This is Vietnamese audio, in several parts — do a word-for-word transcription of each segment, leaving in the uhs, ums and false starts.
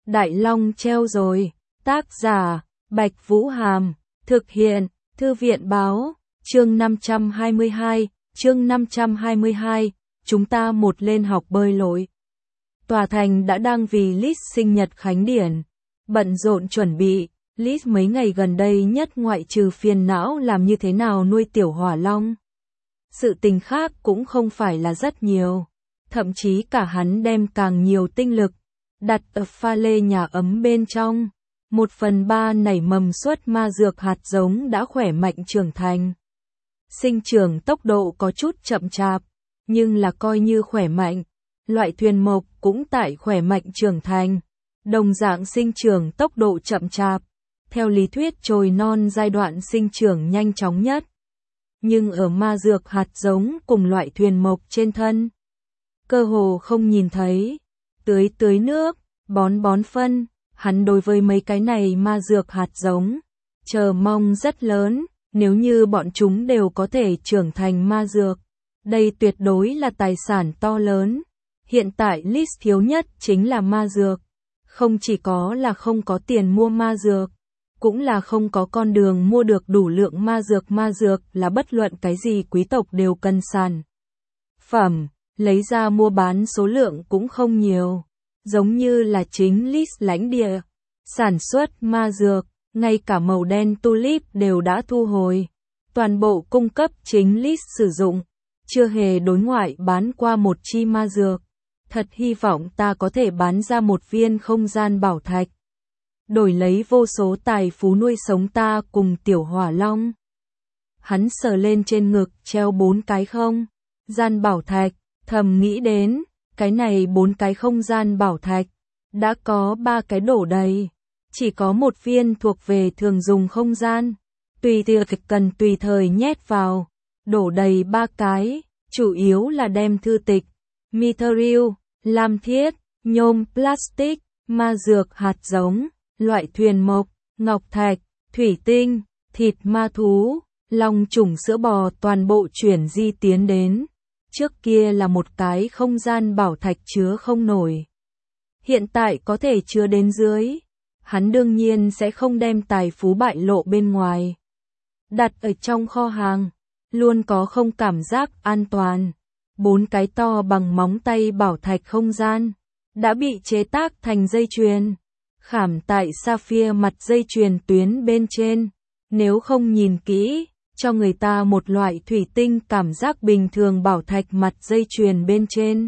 Đại Long treo rồi. Tác giả, Bạch Vũ Hàm. Thực hiện, Thư viện Báo. Chương năm trăm hai mươi hai. Chương năm trăm hai mươi hai. Chúng ta một lên học bơi lội. Tòa thành đã đang vì Liz sinh nhật khánh điển bận rộn chuẩn bị. Liz mấy ngày gần đây nhất ngoại trừ phiền não làm như thế nào nuôi tiểu hỏa long. Sự tình khác cũng không phải là rất nhiều. Thậm chí cả hắn đem càng nhiều tinh lực đặt ở pha lê nhà ấm bên trong. Một phần ba nảy mầm suất ma dược hạt giống đã khỏe mạnh trưởng thành. Sinh trưởng tốc độ có chút chậm chạp, nhưng là coi như khỏe mạnh. Loại thuyền mộc cũng tại khỏe mạnh trưởng thành. Đồng dạng sinh trưởng tốc độ chậm chạp. Theo lý thuyết chồi non giai đoạn sinh trưởng nhanh chóng nhất. Nhưng ở ma dược hạt giống cùng loại thuyền mộc trên thân, cơ hồ không nhìn thấy. Tưới tưới nước, bón bón phân, hắn đối với mấy cái này ma dược hạt giống chờ mong rất lớn. Nếu như bọn chúng đều có thể trưởng thành ma dược, đây tuyệt đối là tài sản to lớn. Hiện tại Liz thiếu nhất chính là ma dược. Không chỉ có là không có tiền mua ma dược, cũng là không có con đường mua được đủ lượng ma dược. Ma dược là bất luận cái gì quý tộc đều cần sản phẩm, lấy ra mua bán số lượng cũng không nhiều. Giống như là chính Liz lãnh địa sản xuất ma dược, ngay cả màu đen tulip đều đã thu hồi. Toàn bộ cung cấp chính Liz sử dụng, chưa hề đối ngoại bán qua một chi ma dược. Thật hy vọng ta có thể bán ra một viên không gian bảo thạch, đổi lấy vô số tài phú nuôi sống ta cùng tiểu hỏa long. Hắn sờ lên trên ngực treo bốn cái không gian bảo thạch, thầm nghĩ đến, cái này bốn cái không gian bảo thạch, đã có ba cái đổ đầy. Chỉ có một viên thuộc về thường dùng không gian, tùy tiệc cần tùy thời nhét vào, đổ đầy ba cái, chủ yếu là đem thư tịch, mithril, lam thiết, nhôm plastic, ma dược hạt giống, loại thuyền mộc, ngọc thạch, thủy tinh, thịt ma thú, long trùng sữa bò toàn bộ chuyển di tiến đến. Trước kia là một cái không gian bảo thạch chứa không nổi, hiện tại có thể chứa đến dưới. Hắn đương nhiên sẽ không đem tài phú bại lộ bên ngoài. Đặt ở trong kho hàng, luôn có không cảm giác an toàn. Bốn cái to bằng móng tay bảo thạch không gian, đã bị chế tác thành dây chuyền, khảm tại sapphire mặt dây chuyền tuyến bên trên. Nếu không nhìn kỹ, cho người ta một loại thủy tinh cảm giác bình thường bảo thạch mặt dây chuyền bên trên.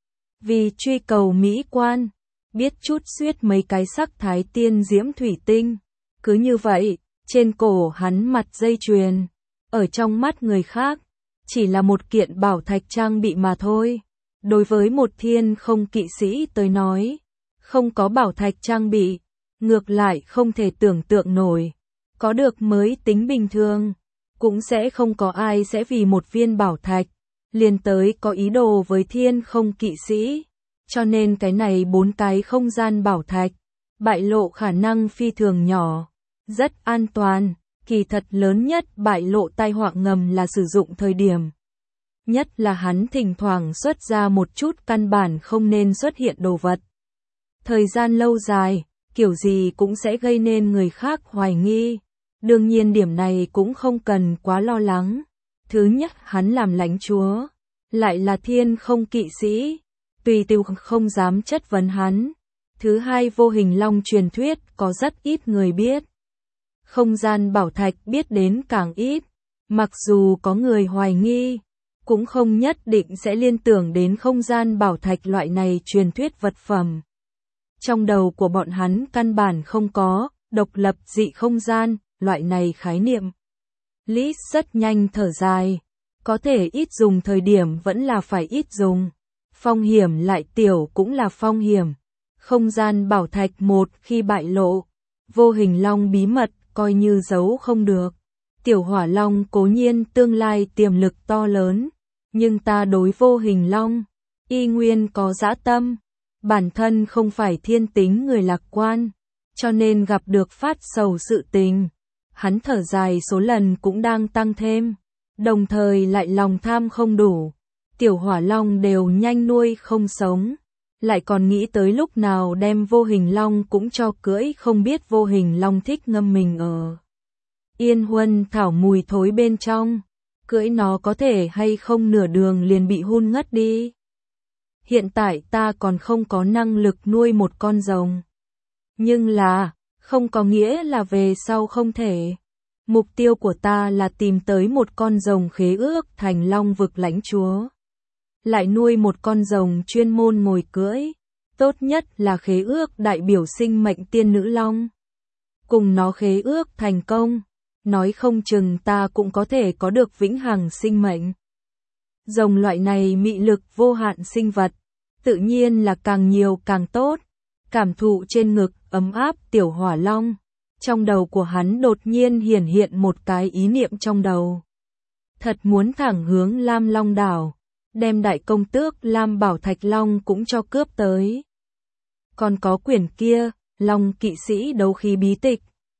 Vì truy cầu mỹ quan, biết chút xuyết mấy cái sắc thái tiên diễm thủy tinh. Cứ như vậy, trên cổ hắn mặt dây chuyền, ở trong mắt người khác, chỉ là một kiện bảo thạch trang bị mà thôi. Đối với một thiên không kỵ sĩ tới nói, không có bảo thạch trang bị, ngược lại không thể tưởng tượng nổi. Có được mới tính bình thường, cũng sẽ không có ai sẽ vì một viên bảo thạch liền tới có ý đồ với thiên không kỵ sĩ. Cho nên cái này bốn cái không gian bảo thạch, bại lộ khả năng phi thường nhỏ, rất an toàn. Kỳ thật lớn nhất bại lộ tai họa ngầm là sử dụng thời điểm. Nhất là hắn thỉnh thoảng xuất ra một chút căn bản không nên xuất hiện đồ vật. Thời gian lâu dài, kiểu gì cũng sẽ gây nên người khác hoài nghi. Đương nhiên điểm này cũng không cần quá lo lắng. Thứ nhất, hắn làm lãnh chúa, lại là thiên không kỵ sĩ, tùy tiều không dám chất vấn hắn. Thứ hai, vô hình long truyền thuyết có rất ít người biết. Không gian bảo thạch biết đến càng ít. Mặc dù có người hoài nghi, cũng không nhất định sẽ liên tưởng đến không gian bảo thạch loại này truyền thuyết vật phẩm. Trong đầu của bọn hắn căn bản không có độc lập dị không gian, loại này khái niệm. Liz rất nhanh thở dài. Có thể ít dùng thời điểm vẫn là phải ít dùng. Phong hiểm lại tiểu cũng là phong hiểm. Không gian bảo thạch một khi bại lộ, vô hình long bí mật coi như giấu không được. Tiểu hỏa long cố nhiên tương lai tiềm lực to lớn, nhưng ta đối vô hình long, y nguyên có dã tâm. Bản thân không phải thiên tính người lạc quan, cho nên gặp được phát sầu sự tình. Hắn thở dài số lần cũng đang tăng thêm, đồng thời lại lòng tham không đủ. Tiểu hỏa long đều nhanh nuôi không sống, lại còn nghĩ tới lúc nào đem vô hình long cũng cho cưỡi, không biết vô hình long thích ngâm mình ở yên huân thảo mùi thối bên trong, cưỡi nó có thể hay không nửa đường liền bị hun ngất đi. Hiện tại ta còn không có năng lực nuôi một con rồng. Nhưng là, không có nghĩa là về sau không thể. Mục tiêu của ta là tìm tới một con rồng khế ước thành long vực lãnh chúa. Lại nuôi một con rồng chuyên môn ngồi cưỡi. Tốt nhất là khế ước đại biểu sinh mệnh tiên nữ long. Cùng nó khế ước thành công, nói không chừng ta cũng có thể có được vĩnh hằng sinh mệnh. Rồng loại này mị lực vô hạn sinh vật, tự nhiên là càng nhiều càng tốt. Cảm thụ trên ngực ấm áp tiểu hỏa long, trong đầu của hắn đột nhiên hiển hiện một cái ý niệm trong đầu. Thật muốn thẳng hướng Lam Long đảo, đem đại công tước Lam Bảo Thạch Long cũng cho cướp tới. Còn có quyển kia, Long kỵ sĩ đấu khí bí tịch,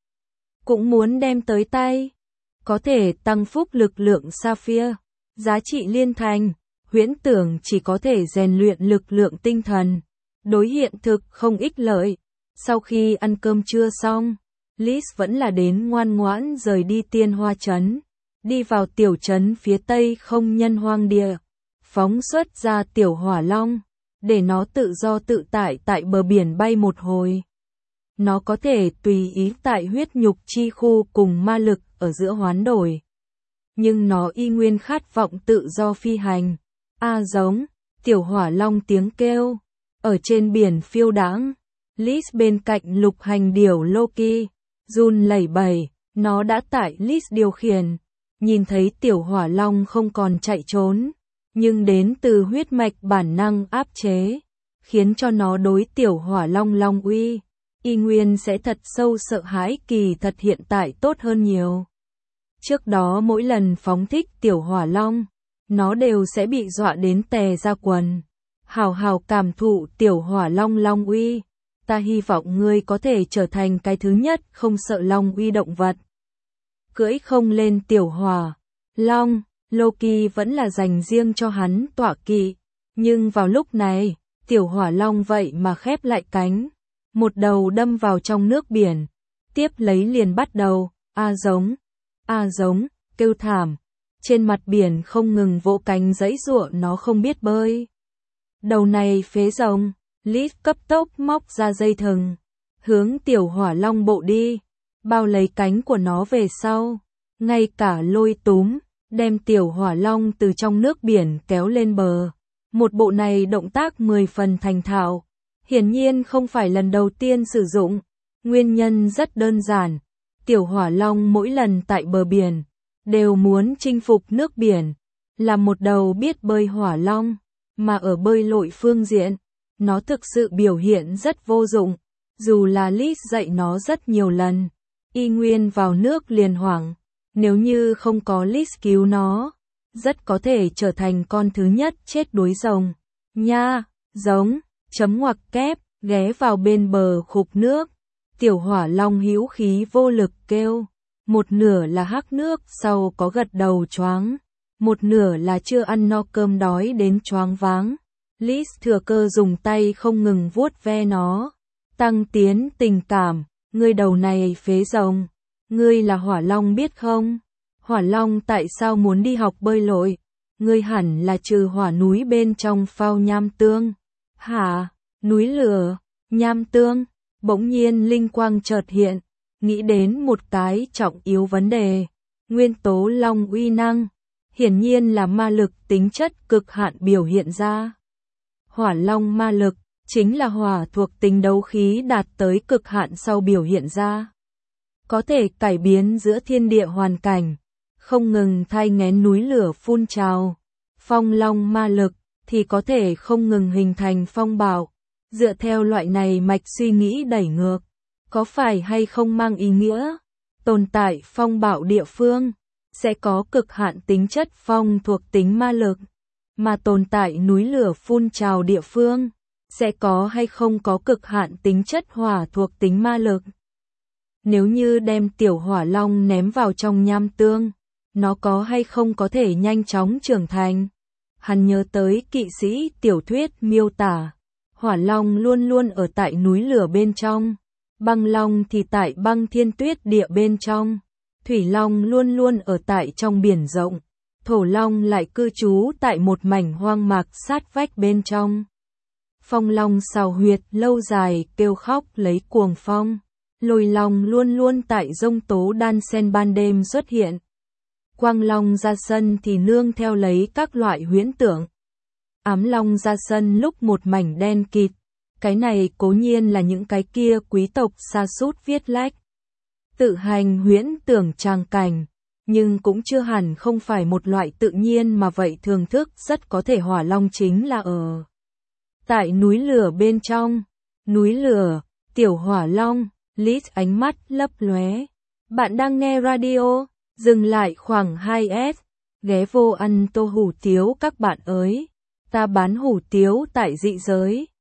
cũng muốn đem tới tay. Có thể tăng phúc lực lượng Sapphire, giá trị liên thành, huyễn tưởng chỉ có thể rèn luyện lực lượng tinh thần. Đối hiện thực không ích lợi. Sau khi ăn cơm trưa xong, Liz vẫn là đến ngoan ngoãn rời đi Tiên Hoa Trấn, đi vào tiểu trấn phía tây không nhân hoang địa, phóng xuất ra tiểu hỏa long, để nó tự do tự tại tại bờ biển bay một hồi. Nó có thể tùy ý tại huyết nhục chi khu cùng ma lực ở giữa hoán đổi. Nhưng nó y nguyên khát vọng tự do phi hành. A giống, tiểu hỏa long tiếng kêu. Ở trên biển phiêu đãng, Liz bên cạnh lục hành điểu Loki, run lẩy bẩy, nó đã tại Liz điều khiển, nhìn thấy tiểu hỏa long không còn chạy trốn, nhưng đến từ huyết mạch bản năng áp chế, khiến cho nó đối tiểu hỏa long long uy, y nguyên sẽ thật sâu sợ hãi, kỳ thật hiện tại tốt hơn nhiều. Trước đó mỗi lần phóng thích tiểu hỏa long, nó đều sẽ bị dọa đến tè ra quần. Hào hào cảm thụ tiểu hỏa long long uy, ta hy vọng ngươi có thể trở thành cái thứ nhất không sợ long uy động vật. Cưỡi không lên tiểu hỏa long, Loki vẫn là dành riêng cho hắn tọa kỵ, nhưng vào lúc này, tiểu hỏa long vậy mà khép lại cánh, một đầu đâm vào trong nước biển, tiếp lấy liền bắt đầu, a giống, a giống, kêu thảm, trên mặt biển không ngừng vỗ cánh giãy giụa, nó không biết bơi. Đầu này phế rồng, Liz cấp tốc móc ra dây thừng, hướng tiểu hỏa long bộ đi, bao lấy cánh của nó về sau, ngay cả lôi túm, đem tiểu hỏa long từ trong nước biển kéo lên bờ. Một bộ này động tác mười phần thành thạo, hiển nhiên không phải lần đầu tiên sử dụng, nguyên nhân rất đơn giản, tiểu hỏa long mỗi lần tại bờ biển, đều muốn chinh phục nước biển, là một đầu biết bơi hỏa long. Mà ở bơi lội phương diện, nó thực sự biểu hiện rất vô dụng, dù là Liz dạy nó rất nhiều lần, y nguyên vào nước liền hoảng, nếu như không có Liz cứu nó, rất có thể trở thành con thứ nhất chết đuối rồng. Nha, giống, chấm ngoặc kép, ghé vào bên bờ khục nước, tiểu hỏa long hữu khí vô lực kêu, một nửa là hắc nước sau có gật đầu choáng. Một nửa là chưa ăn no cơm đói đến choáng váng. Liz thừa cơ dùng tay không ngừng vuốt ve nó, tăng tiến tình cảm. Ngươi đầu này phế rồng, ngươi là hỏa long biết không? Hỏa long tại sao muốn đi học bơi lội? Ngươi hẳn là trừ hỏa núi bên trong phao nham tương. Hả? Núi lửa, nham tương. Bỗng nhiên linh quang chợt hiện, nghĩ đến một cái trọng yếu vấn đề. Nguyên tố long uy năng, hiển nhiên là ma lực tính chất cực hạn biểu hiện ra. Hỏa long ma lực, chính là hỏa thuộc tính đấu khí đạt tới cực hạn sau biểu hiện ra. Có thể cải biến giữa thiên địa hoàn cảnh, không ngừng thai nghén núi lửa phun trào. Phong long ma lực, thì có thể không ngừng hình thành phong bạo. Dựa theo loại này mạch suy nghĩ đẩy ngược, có phải hay không mang ý nghĩa, tồn tại phong bạo địa phương, sẽ có cực hạn tính chất phong thuộc tính ma lực, mà tồn tại núi lửa phun trào địa phương, sẽ có hay không có cực hạn tính chất hỏa thuộc tính ma lực. Nếu như đem tiểu hỏa long ném vào trong nham tương, nó có hay không có thể nhanh chóng trưởng thành? Hắn nhớ tới kỵ sĩ tiểu thuyết miêu tả, Hỏa long luôn luôn ở tại núi lửa bên trong, băng long thì tại băng thiên tuyết địa bên trong, thủy long luôn luôn ở tại trong biển rộng, thổ long lại cư trú tại một mảnh hoang mạc sát vách bên trong. Phong long xào huyệt lâu dài kêu khóc lấy cuồng phong, lôi long luôn luôn tại giông tố đan sen ban đêm xuất hiện. Quang long ra sân thì nương theo lấy các loại huyễn tưởng. Ám long ra sân lúc một mảnh đen kịt, cái này cố nhiên là những cái kia quý tộc sa sút viết lách. Tự hành huyễn tưởng tràng cảnh, nhưng cũng chưa hẳn không phải một loại tự nhiên mà vậy thường thức rất có thể hỏa long chính là ở tại núi lửa bên trong. Núi lửa, tiểu hỏa long, Liz ánh mắt lấp lóe. Bạn đang nghe radio, dừng lại khoảng hai s, ghé vô ăn tô hủ tiếu các bạn ơi. Ta bán hủ tiếu tại dị giới.